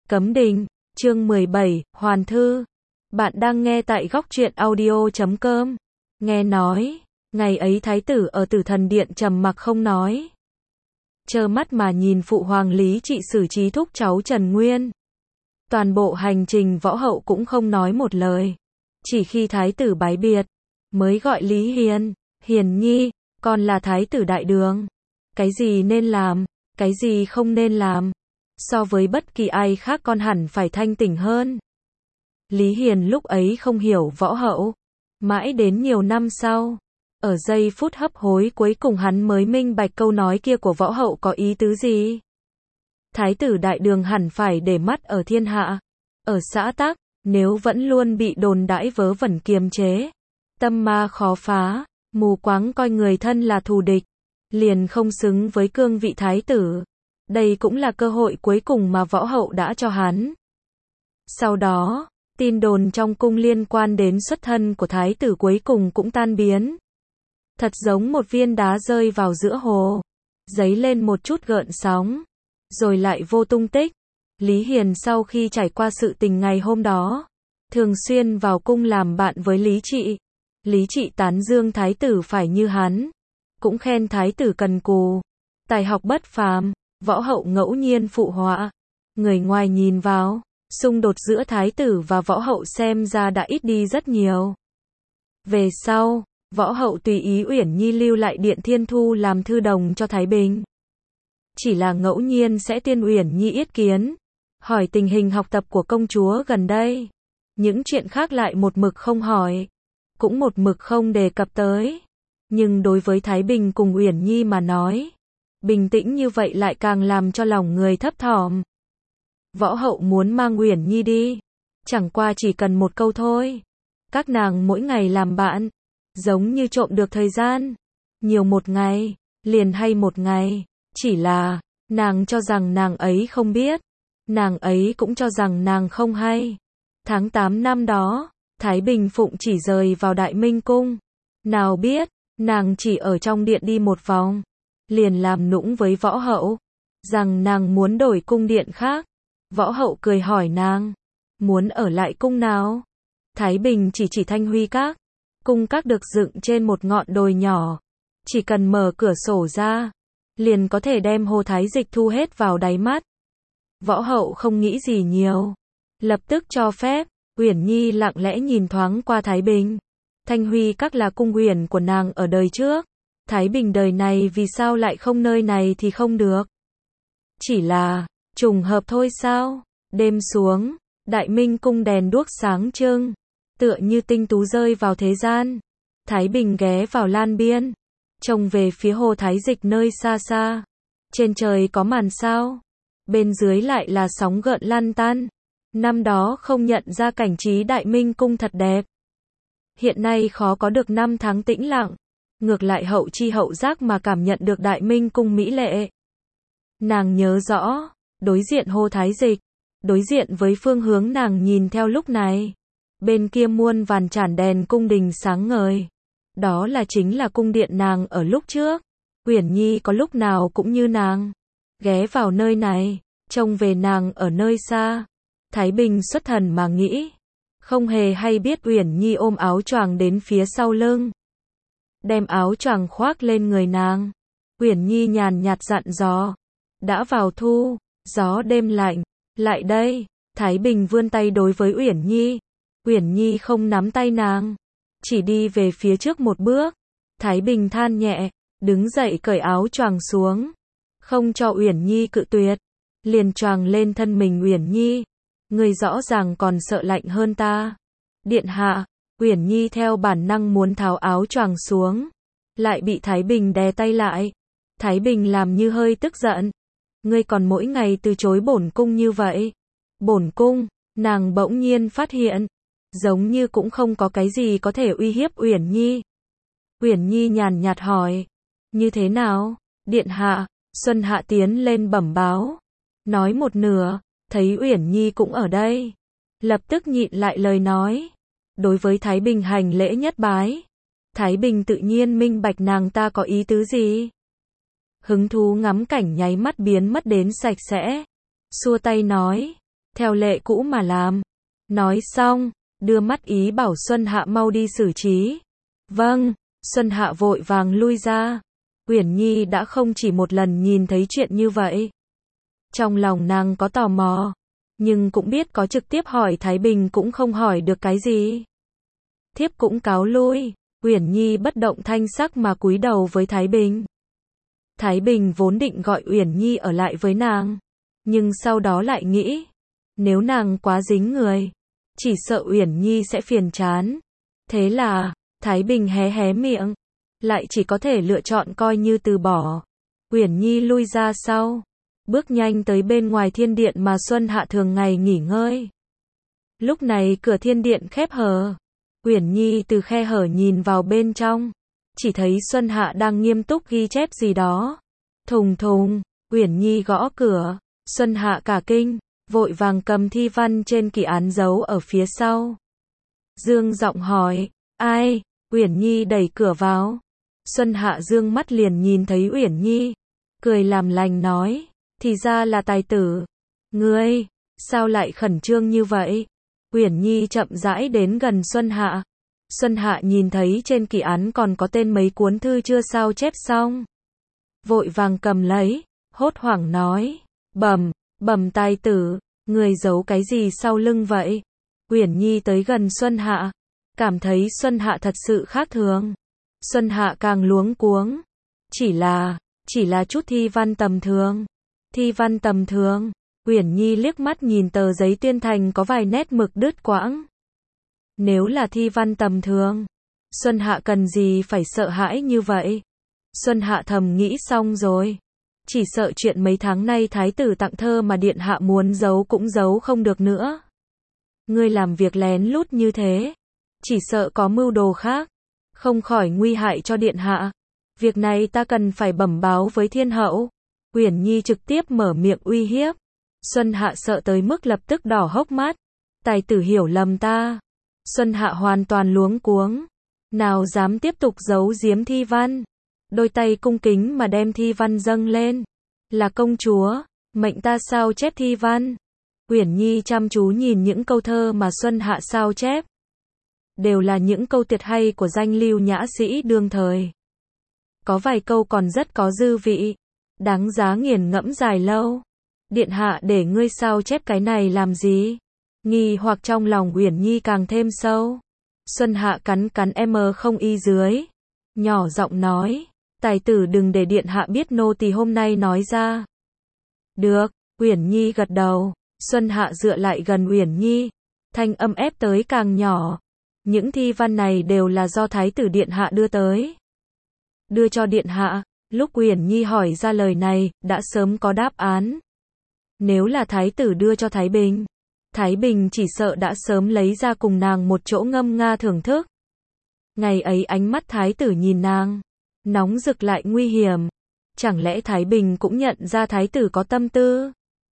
Cấm Đình, chương 17, Hoàn Thư. Bạn đang nghe tại góc truyện audio.com. Nghe nói, ngày ấy thái tử ở Tử Thần Điện trầm mặc không nói. Trơ mắt mà nhìn phụ hoàng Lý Trị xử trí thúc cháu Trần Nguyên. Toàn bộ hành trình võ hậu cũng không nói một lời. Chỉ khi thái tử bái biệt, mới gọi Lý Hiền, Hiền Nhi, con là thái tử đại đường. Cái gì nên làm, cái gì không nên làm. So với bất kỳ ai khác con hẳn phải thanh tỉnh hơn. Lý Hiền lúc ấy không hiểu võ hậu. Mãi đến nhiều năm sau, ở giây phút hấp hối cuối cùng hắn mới minh bạch câu nói kia của võ hậu có ý tứ gì. Thái tử đại đường hẳn phải để mắt ở thiên hạ. Ở xã tắc, nếu vẫn luôn bị đồn đãi vớ vẩn kiềm chế, tâm ma khó phá, mù quáng coi người thân là thù địch, liền không xứng với cương vị thái tử. Đây cũng là cơ hội cuối cùng mà võ hậu đã cho hắn. Sau đó, tin đồn trong cung liên quan đến xuất thân của thái tử cuối cùng cũng tan biến. Thật giống một viên đá rơi vào giữa hồ, dấy lên một chút gợn sóng, rồi lại vô tung tích. Lý Hiền sau khi trải qua sự tình ngày hôm đó, thường xuyên vào cung làm bạn với Lý Trị. Lý Trị tán dương thái tử phải như hắn, cũng khen thái tử cần cù, tài học bất phàm. Võ hậu ngẫu nhiên phụ họa. Người ngoài nhìn vào, xung đột giữa thái tử và võ hậu xem ra đã ít đi rất nhiều. Về sau, võ hậu tùy ý Uyển Nhi lưu lại Điện Thiên Thu làm thư đồng cho Thái Bình. Chỉ là ngẫu nhiên sẽ tiên Uyển Nhi yết kiến, hỏi tình hình học tập của công chúa gần đây. Những chuyện khác lại một mực không hỏi, cũng một mực không đề cập tới. Nhưng đối với Thái Bình cùng Uyển Nhi mà nói, bình tĩnh như vậy lại càng làm cho lòng người thấp thỏm. Võ hậu muốn mang Uyển Nhi đi, chẳng qua chỉ cần một câu thôi. Các nàng mỗi ngày làm bạn, giống như trộm được thời gian. Nhiều một ngày, liền hay một ngày. Chỉ là, nàng cho rằng nàng ấy không biết. Nàng ấy cũng cho rằng nàng không hay. Tháng 8 năm đó, Thái Bình Phụng chỉ rời vào Đại Minh Cung. Nào biết, nàng chỉ ở trong điện đi một vòng, liền làm nũng với võ hậu, rằng nàng muốn đổi cung điện khác. Võ hậu cười hỏi nàng, muốn ở lại cung nào? Thái Bình chỉ Thanh Huy Các. Cung các được dựng trên một ngọn đồi nhỏ, chỉ cần mở cửa sổ ra, liền có thể đem Hồ Thái Dịch thu hết vào đáy mắt. Võ hậu không nghĩ gì nhiều, lập tức cho phép. Uyển Nhi lặng lẽ nhìn thoáng qua Thái Bình. Thanh Huy Các là cung huyền của nàng ở đời trước. Thái Bình đời này vì sao lại không nơi này thì không được? Chỉ là trùng hợp thôi sao? Đêm xuống, Đại Minh Cung đèn đuốc sáng trưng, tựa như tinh tú rơi vào thế gian. Thái Bình ghé vào lan biên, trông về phía Hồ Thái Dịch nơi xa xa. Trên trời có màn sao, bên dưới lại là sóng gợn lăn tăn. Năm đó không nhận ra cảnh trí Đại Minh Cung thật đẹp. Hiện nay khó có được 5 tháng tĩnh lặng. Ngược lại hậu chi hậu giác mà cảm nhận được Đại Minh Cung mỹ lệ. Nàng nhớ rõ, đối diện Hồ Thái Dịch, đối diện với phương hướng nàng nhìn theo lúc này. Bên kia muôn vàn chản đèn cung đình sáng ngời. Đó là chính là cung điện nàng ở lúc trước. Uyển Nhi có lúc nào cũng như nàng, ghé vào nơi này, trông về nàng ở nơi xa. Thái Bình xuất thần mà nghĩ, không hề hay biết Uyển Nhi ôm áo choàng đến phía sau lưng, đem áo choàng khoác lên người nàng. Uyển Nhi nhàn nhạt dặn dò, đã vào thu, gió đêm lạnh, lại đây. Thái Bình vươn tay đối với Uyển Nhi. Uyển Nhi không nắm tay nàng, chỉ đi về phía trước một bước. Thái Bình than nhẹ, đứng dậy cởi áo choàng xuống, không cho Uyển Nhi cự tuyệt, liền choàng lên thân mình Uyển Nhi. Người rõ ràng còn sợ lạnh hơn ta. Điện hạ. Uyển Nhi theo bản năng muốn tháo áo choàng xuống, lại bị Thái Bình đè tay lại. Thái Bình làm như hơi tức giận. Ngươi còn mỗi ngày từ chối bổn cung như vậy. Bổn cung, nàng bỗng nhiên phát hiện, giống như cũng không có cái gì có thể uy hiếp Uyển Nhi. Uyển Nhi nhàn nhạt hỏi, như thế nào? Điện hạ. Xuân Hạ tiến lên bẩm báo. Nói một nửa, thấy Uyển Nhi cũng ở đây, lập tức nhịn lại lời nói. Đối với Thái Bình hành lễ nhất bái. Thái Bình tự nhiên minh bạch nàng ta có ý tứ gì. Hứng thú ngắm cảnh nháy mắt biến mất đến sạch sẽ. Xua tay nói, theo lệ cũ mà làm. Nói xong, đưa mắt ý bảo Xuân Hạ mau đi xử trí. Vâng, Xuân Hạ vội vàng lui ra. Uyển Nhi đã không chỉ một lần nhìn thấy chuyện như vậy. Trong lòng nàng có tò mò, nhưng cũng biết có trực tiếp hỏi Thái Bình cũng không hỏi được cái gì. Thiếp cũng cáo lui. Uyển Nhi bất động thanh sắc mà cúi đầu với Thái Bình. Thái Bình vốn định gọi Uyển Nhi ở lại với nàng, nhưng sau đó lại nghĩ, nếu nàng quá dính người, chỉ sợ Uyển Nhi sẽ phiền chán. Thế là, Thái Bình hé hé miệng, lại chỉ có thể lựa chọn coi như từ bỏ. Uyển Nhi lui ra sau, bước nhanh tới bên ngoài thiên điện mà Xuân Hạ thường ngày nghỉ ngơi. Lúc này cửa thiên điện khép hờ. Uyển Nhi từ khe hở nhìn vào bên trong, chỉ thấy Xuân Hạ đang nghiêm túc ghi chép gì đó. Thùng thùng, Uyển Nhi gõ cửa, Xuân Hạ cả kinh, vội vàng cầm thi văn trên kỷ án giấu ở phía sau. Dương giọng hỏi, ai? Uyển Nhi đẩy cửa vào. Xuân Hạ dương mắt liền nhìn thấy Uyển Nhi, cười làm lành nói, thì ra là tài tử. Ngươi, sao lại khẩn trương như vậy? Uyển Nhi chậm rãi đến gần Xuân Hạ. Xuân Hạ nhìn thấy trên kỷ án còn có tên mấy cuốn thư chưa sao chép xong. Vội vàng cầm lấy, hốt hoảng nói, bẩm tài tử, người giấu cái gì sau lưng vậy? Uyển Nhi tới gần Xuân Hạ, cảm thấy Xuân Hạ thật sự khác thường. Xuân Hạ càng luống cuống. Chỉ là chút thi văn tầm thường. Thi văn tầm thường. Uyển Nhi liếc mắt nhìn tờ giấy tuyên thành có vài nét mực đứt quãng. Nếu là thi văn tầm thường, Xuân Hạ cần gì phải sợ hãi như vậy? Xuân Hạ thầm nghĩ xong rồi. Chỉ sợ chuyện mấy tháng nay thái tử tặng thơ mà điện hạ muốn giấu cũng giấu không được nữa. Ngươi làm việc lén lút như thế, chỉ sợ có mưu đồ khác, không khỏi nguy hại cho điện hạ. Việc này ta cần phải bẩm báo với thiên hậu. Uyển Nhi trực tiếp mở miệng uy hiếp. Xuân Hạ sợ tới mức lập tức đỏ hốc mắt. Tài tử hiểu lầm ta. Xuân Hạ hoàn toàn luống cuống. Nào dám tiếp tục giấu giếm thi văn. Đôi tay cung kính mà đem thi văn dâng lên. Là công chúa, mệnh ta sao chép thi văn. Uyển Nhi chăm chú nhìn những câu thơ mà Xuân Hạ sao chép. Đều là những câu tuyệt hay của danh lưu nhã sĩ đương thời. Có vài câu còn rất có dư vị, đáng giá nghiền ngẫm dài lâu. Điện hạ để ngươi sao chép cái này làm gì? Nghi hoặc trong lòng Uyển Nhi càng thêm sâu. Xuân Hạ cắn không y dưới, nhỏ giọng nói, tài tử đừng để điện hạ biết nô tỳ hôm nay nói ra. Được, Uyển Nhi gật đầu. Xuân Hạ dựa lại gần Uyển Nhi, thanh âm ép tới càng nhỏ. Những thi văn này đều là do thái tử điện hạ đưa tới. Đưa cho điện hạ. Lúc Uyển Nhi hỏi ra lời này, đã sớm có đáp án. Nếu là thái tử đưa cho Thái Bình chỉ sợ đã sớm lấy ra cùng nàng một chỗ ngâm nga thưởng thức. Ngày ấy ánh mắt thái tử nhìn nàng, nóng rực lại nguy hiểm. Chẳng lẽ Thái Bình cũng nhận ra thái tử có tâm tư?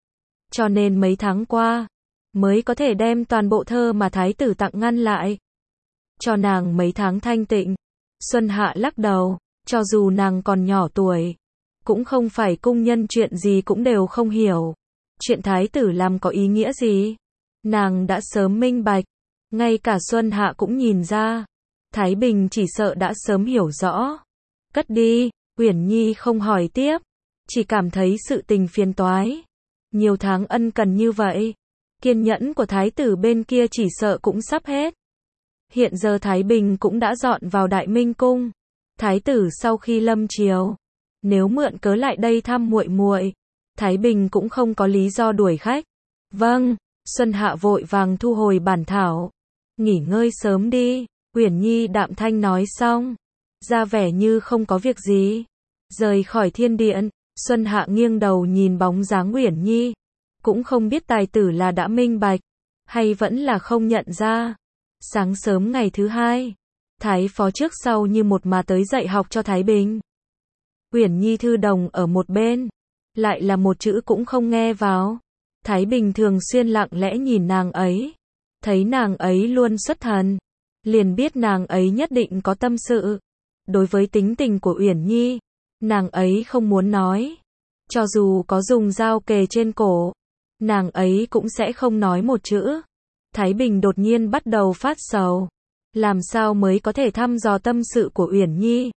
Cho nên mấy tháng qua, mới có thể đem toàn bộ thơ mà thái tử tặng ngăn lại. Cho nàng mấy tháng thanh tịnh. Xuân Hạ lắc đầu, cho dù nàng còn nhỏ tuổi, cũng không phải cung nhân chuyện gì cũng đều không hiểu. Chuyện thái tử làm có ý nghĩa gì? Nàng đã sớm minh bạch, ngay cả Xuân Hạ cũng nhìn ra. Thái Bình chỉ sợ đã sớm hiểu rõ. Cất đi, Uyển Nhi không hỏi tiếp, chỉ cảm thấy sự tình phiền toái. Nhiều tháng ân cần như vậy, kiên nhẫn của thái tử bên kia chỉ sợ cũng sắp hết. Hiện giờ Thái Bình cũng đã dọn vào Đại Minh cung. Thái tử sau khi lâm triều, nếu mượn cớ lại đây thăm muội muội, Thái Bình cũng không có lý do đuổi khách. Vâng, Xuân Hạ vội vàng thu hồi bản thảo. Nghỉ ngơi sớm đi, Uyển Nhi đạm thanh nói xong, ra vẻ như không có việc gì. Rời khỏi thiên điện, Xuân Hạ nghiêng đầu nhìn bóng dáng Uyển Nhi, cũng không biết tài tử là đã minh bạch, hay vẫn là không nhận ra. Sáng sớm ngày thứ hai, Thái phó trước sau như một mà tới dạy học cho Thái Bình. Uyển Nhi thư đồng ở một bên, lại là một chữ cũng không nghe vào. Thái Bình thường xuyên lặng lẽ nhìn nàng ấy, thấy nàng ấy luôn xuất thần, liền biết nàng ấy nhất định có tâm sự. Đối với tính tình của Uyển Nhi, nàng ấy không muốn nói, cho dù có dùng dao kề trên cổ, nàng ấy cũng sẽ không nói một chữ. Thái Bình đột nhiên bắt đầu phát sầu. Làm sao mới có thể thăm dò tâm sự của Uyển Nhi?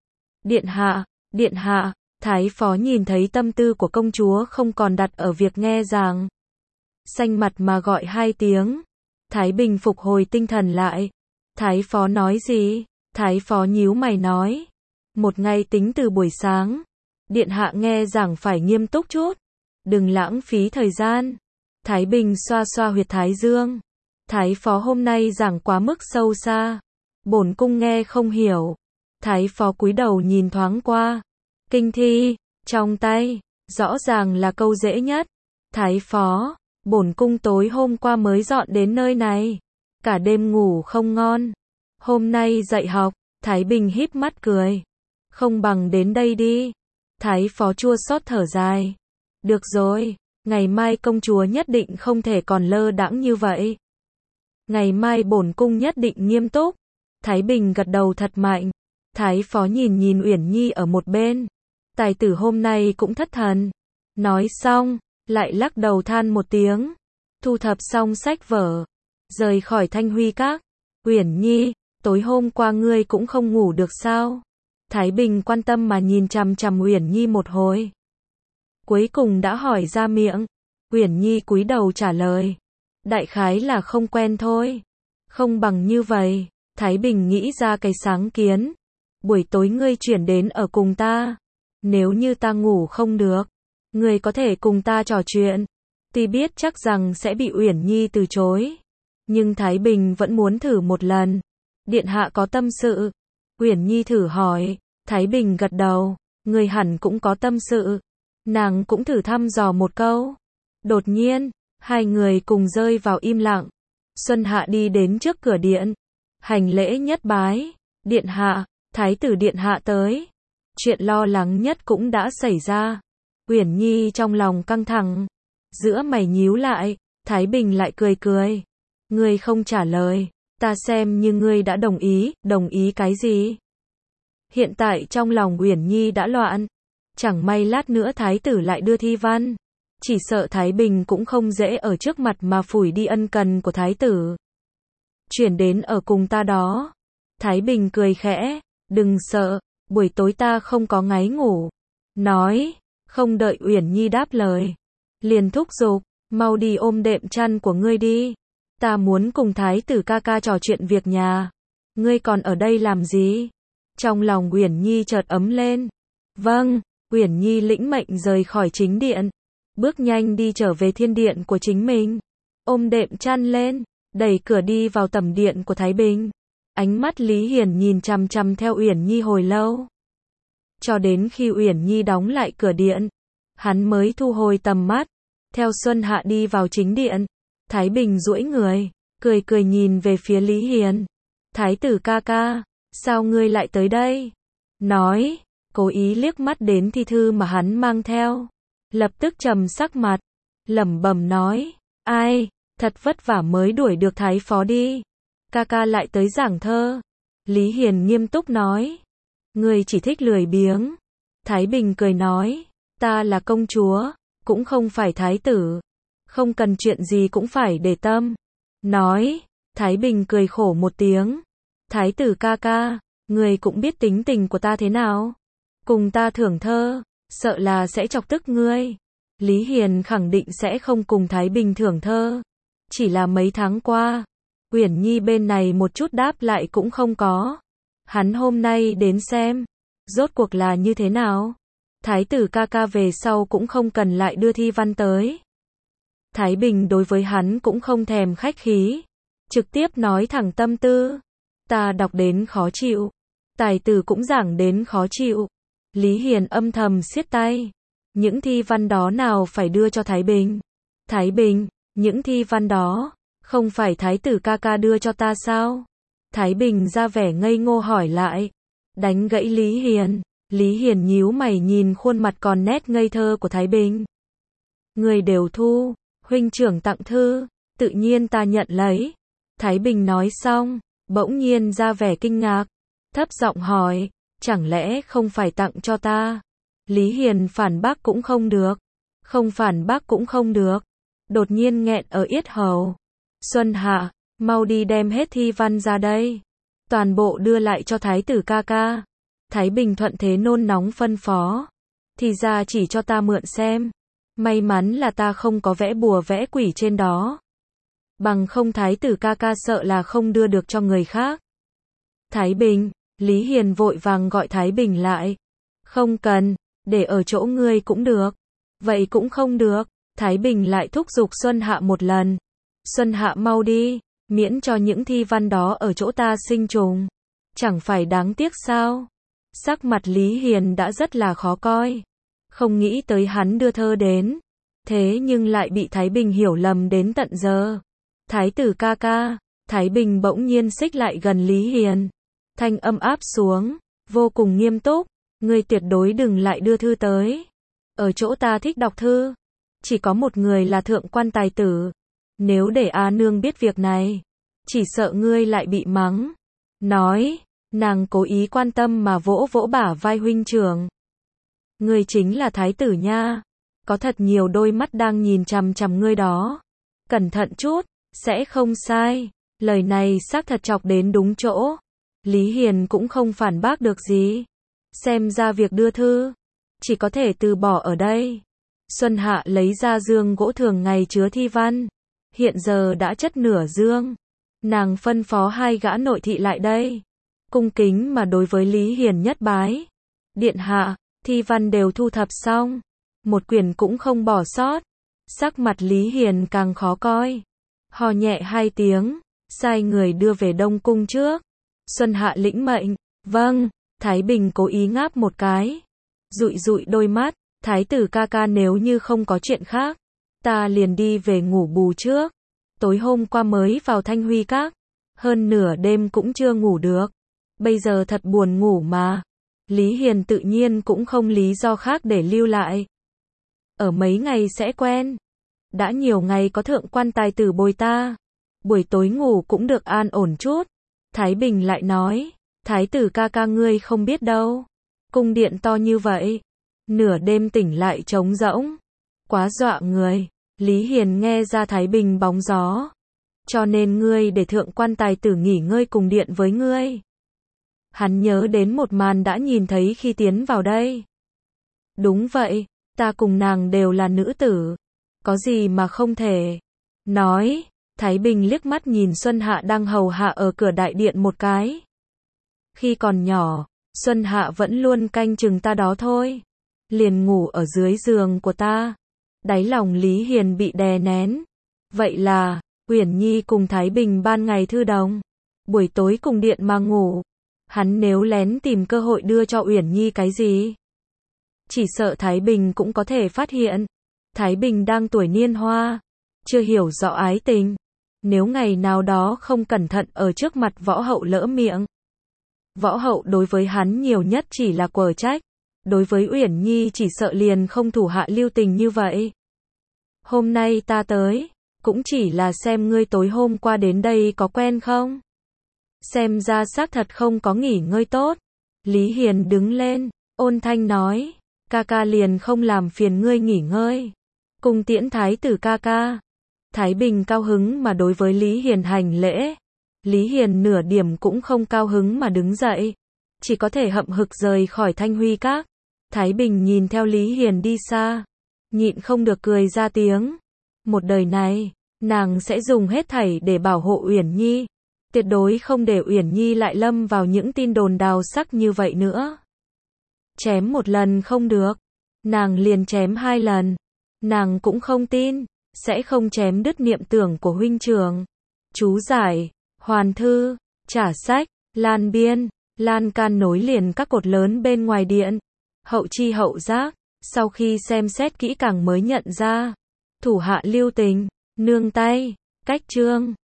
Điện hạ, Thái phó nhìn thấy tâm tư của công chúa không còn đặt ở việc nghe giảng. Xanh mặt mà gọi 2 tiếng. Thái Bình phục hồi tinh thần lại. Thái phó nói gì? Thái phó nhíu mày nói. Một ngày tính từ buổi sáng. Điện hạ nghe giảng phải nghiêm túc chút. Đừng lãng phí thời gian. Thái Bình xoa xoa huyệt thái dương. Thái phó hôm nay giảng quá mức sâu xa. Bổn cung nghe không hiểu. Thái phó cúi đầu nhìn thoáng qua. Kinh thi, trong tay, rõ ràng là câu dễ nhất. Thái phó, bổn cung tối hôm qua mới dọn đến nơi này. Cả đêm ngủ không ngon. Hôm nay dạy học, Thái Bình híp mắt cười. Không bằng đến đây đi. Thái phó chua xót thở dài. Được rồi, ngày mai công chúa nhất định không thể còn lơ đãng như vậy. Ngày mai bổn cung nhất định nghiêm túc. Thái Bình gật đầu thật mạnh. Thái phó nhìn nhìn Uyển Nhi ở một bên. Tài tử hôm nay cũng thất thần. Nói xong, lại lắc đầu than một tiếng. Thu thập xong sách vở, rời khỏi Thanh Huy Các. Uyển Nhi, tối hôm qua ngươi cũng không ngủ được sao? Thái Bình quan tâm mà nhìn chằm chằm Uyển Nhi một hồi. Cuối cùng đã hỏi ra miệng. Uyển Nhi cúi đầu trả lời. Đại khái là không quen thôi. Không bằng như vậy. Thái Bình nghĩ ra cái sáng kiến. Buổi tối ngươi chuyển đến ở cùng ta. Nếu như ta ngủ không được, ngươi có thể cùng ta trò chuyện. Tuy biết chắc rằng sẽ bị Uyển Nhi từ chối, nhưng Thái Bình vẫn muốn thử một lần. Điện hạ có tâm sự? Uyển Nhi thử hỏi. Thái Bình gật đầu. Ngươi hẳn cũng có tâm sự. Nàng cũng thử thăm dò một câu. Đột nhiên, hai người cùng rơi vào im lặng. Xuân Hạ đi đến trước cửa điện, hành lễ nhất bái. Điện hạ, Thái tử điện hạ tới. Chuyện lo lắng nhất cũng đã xảy ra. Uyển Nhi trong lòng căng thẳng, giữa mày nhíu lại. Thái Bình lại cười cười. Ngươi không trả lời, ta xem như ngươi đã đồng ý cái gì? Hiện tại trong lòng Uyển Nhi đã loạn. Chẳng may lát nữa thái tử lại đưa thi văn. Chỉ sợ Thái Bình cũng không dễ ở trước mặt mà phủi đi ân cần của thái tử. Chuyển đến ở cùng ta đó. Thái Bình cười khẽ. Đừng sợ, buổi tối ta không có ngáy ngủ. Nói, không đợi Uyển Nhi đáp lời, liền thúc giục, mau đi ôm đệm chăn của ngươi đi. Ta muốn cùng thái tử ca ca trò chuyện việc nhà. Ngươi còn ở đây làm gì? Trong lòng Uyển Nhi chợt ấm lên. Vâng, Uyển Nhi lĩnh mệnh rời khỏi chính điện, bước nhanh đi trở về thiên điện của chính mình. Ôm đệm chăn lên, đẩy cửa đi vào tầm điện của Thái Bình. Ánh mắt Lý Hiền nhìn chằm chằm theo Uyển Nhi hồi lâu. Cho đến khi Uyển Nhi đóng lại cửa điện, hắn mới thu hồi tầm mắt. Theo Xuân Hạ đi vào chính điện, Thái Bình duỗi người, cười cười nhìn về phía Lý Hiền. Thái tử ca ca, sao ngươi lại tới đây? Nói, cố ý liếc mắt đến thi thư mà hắn mang theo. Lập tức trầm sắc mặt, lẩm bẩm nói, ai, thật vất vả mới đuổi được thái phó đi. Ca ca lại tới giảng thơ. Lý Hiền nghiêm túc nói, ngươi chỉ thích lười biếng. Thái Bình cười nói, ta là công chúa, cũng không phải thái tử. Không cần chuyện gì cũng phải để tâm. Nói, Thái Bình cười khổ một tiếng. Thái tử ca ca, ngươi cũng biết tính tình của ta thế nào. Cùng ta thưởng thơ, sợ là sẽ chọc tức ngươi. Lý Hiền khẳng định sẽ không cùng Thái Bình thưởng thơ. Chỉ là mấy tháng qua, Uyển Nhi bên này một chút đáp lại cũng không có. Hắn hôm nay đến xem, rốt cuộc là như thế nào. Thái tử ca ca về sau cũng không cần lại đưa thi văn tới. Thái Bình đối với hắn cũng không thèm khách khí, trực tiếp nói thẳng tâm tư. Ta đọc đến khó chịu, tài tử cũng giảng đến khó chịu. Lý Hiền âm thầm siết tay. Những thi văn đó nào phải đưa cho Thái Bình? Thái Bình, những thi văn đó, không phải thái tử ca ca đưa cho ta sao? Thái Bình ra vẻ ngây ngô hỏi lại. Đánh gãy Lý Hiền. Lý Hiền nhíu mày nhìn khuôn mặt còn nét ngây thơ của Thái Bình. Người đều thu, huynh trưởng tặng thư, tự nhiên ta nhận lấy. Thái Bình nói xong, bỗng nhiên ra vẻ kinh ngạc, thấp giọng hỏi, chẳng lẽ không phải tặng cho ta? Lý Hiền phản bác cũng không được. Không phản bác cũng không được. đột nhiên nghẹn ở yết hầu. Xuân Hạ, mau đi đem hết thi văn ra đây. Toàn bộ đưa lại cho thái tử ca ca. Thái Bình thuận thế nôn nóng phân phó. Thì ra chỉ cho ta mượn xem. May mắn là ta không có vẽ bùa vẽ quỷ trên đó. Bằng không thái tử ca ca sợ là không đưa được cho người khác. Thái Bình, Lý Hiền vội vàng gọi Thái Bình lại. Không cần, để ở chỗ ngươi cũng được. Vậy cũng không được. Thái Bình lại thúc giục Xuân Hạ một lần. Xuân Hạ mau đi, miễn cho những thi văn đó ở chỗ ta sinh trùng. Chẳng phải đáng tiếc sao? Sắc mặt Lý Hiền đã rất là khó coi. Không nghĩ tới hắn đưa thơ đến. Thế nhưng lại bị Thái Bình hiểu lầm đến tận giờ. Thái tử ca ca, Thái Bình bỗng nhiên xích lại gần Lý Hiền. Thanh âm áp xuống, vô cùng nghiêm túc. Ngươi tuyệt đối đừng lại đưa thư tới. Ở chỗ ta thích đọc thư. Chỉ có một người là thượng quan tài tử. Nếu để A Nương biết việc này, chỉ sợ ngươi lại bị mắng. Nói, nàng cố ý quan tâm mà vỗ vỗ bả vai huynh trưởng. Ngươi chính là thái tử nha. Có thật nhiều đôi mắt đang nhìn chằm chằm ngươi đó. Cẩn thận chút, sẽ không sai. Lời này xác thật chọc đến đúng chỗ. Lý Hiền cũng không phản bác được gì. Xem ra việc đưa thư, chỉ có thể từ bỏ ở đây. Xuân Hạ lấy ra dương gỗ thường ngày chứa thi văn. Hiện giờ đã chất nửa dương. Nàng phân phó hai gã nội thị lại đây. Cung kính mà đối với Lý Hiền nhất bái. Điện hạ, thi văn đều thu thập xong. Một quyển cũng không bỏ sót. Sắc mặt Lý Hiền càng khó coi. Hò nhẹ hai tiếng, sai người đưa về Đông Cung trước. Xuân Hạ lĩnh mệnh. Vâng. Thái Bình cố ý ngáp một cái. Dụi dụi đôi mắt. Thái tử ca ca nếu như không có chuyện khác, ta liền đi về ngủ bù trước. Tối hôm qua mới vào Thanh Huy Các. Hơn nửa đêm cũng chưa ngủ được. Bây giờ thật buồn ngủ mà. Lý Hiền tự nhiên cũng không lý do khác để lưu lại. Ở mấy ngày sẽ quen. Đã nhiều ngày có thượng quan tài tử bồi ta. Buổi tối ngủ cũng được an ổn chút. Thái Bình lại nói. Thái tử ca ca ngươi không biết đâu. Cung điện to như vậy. Nửa đêm tỉnh lại trống rỗng. Quá dọa người. Lý Hiền nghe ra Thái Bình bóng gió. Cho nên ngươi để thượng quan tài tử nghỉ ngơi cùng điện với ngươi. Hắn nhớ đến một màn đã nhìn thấy khi tiến vào đây. Đúng vậy, ta cùng nàng đều là nữ tử. Có gì mà không thể. Nói, Thái Bình liếc mắt nhìn Xuân Hạ đang hầu hạ ở cửa đại điện một cái. Khi còn nhỏ, Xuân Hạ vẫn luôn canh chừng ta đó thôi. Liền ngủ ở dưới giường của ta. Đáy lòng Lý Hiền bị đè nén. Vậy là, Uyển Nhi cùng Thái Bình ban ngày thư đồng. Buổi tối cùng điện mà ngủ. Hắn nếu lén tìm cơ hội đưa cho Uyển Nhi cái gì? Chỉ sợ Thái Bình cũng có thể phát hiện. Thái Bình đang tuổi niên hoa. Chưa hiểu rõ ái tình. Nếu ngày nào đó không cẩn thận ở trước mặt võ hậu lỡ miệng. Võ hậu đối với hắn nhiều nhất chỉ là quở trách. Đối với Uyển Nhi chỉ sợ liền không thủ hạ lưu tình như vậy. Hôm nay ta tới, cũng chỉ là xem ngươi tối hôm qua đến đây có quen không? Xem ra xác thật không có nghỉ ngơi tốt. Lý Hiền đứng lên, ôn thanh nói, ca ca liền không làm phiền ngươi nghỉ ngơi. Cung tiễn thái tử ca ca. Thái Bình cao hứng mà đối với Lý Hiền hành lễ. Lý Hiền nửa điểm cũng không cao hứng mà đứng dậy. Chỉ có thể hậm hực rời khỏi Thanh Huy Các. Thái Bình nhìn theo Lý Hiền đi xa. Nhịn không được cười ra tiếng. Một đời này, nàng sẽ dùng hết thảy để bảo hộ Uyển Nhi. Tuyệt đối không để Uyển Nhi lại lâm vào những tin đồn đào sắc như vậy nữa. Chém một lần không được. Nàng liền chém hai lần. Nàng cũng không tin. Sẽ không chém đứt niệm tưởng của huynh trưởng. Chú giải, hoàn thư, trả sách, lan biên, lan can nối liền các cột lớn bên ngoài điện. Hậu chi hậu giác, sau khi xem xét kỹ càng mới nhận ra. Thủ hạ lưu tình, nương tay, cách chương.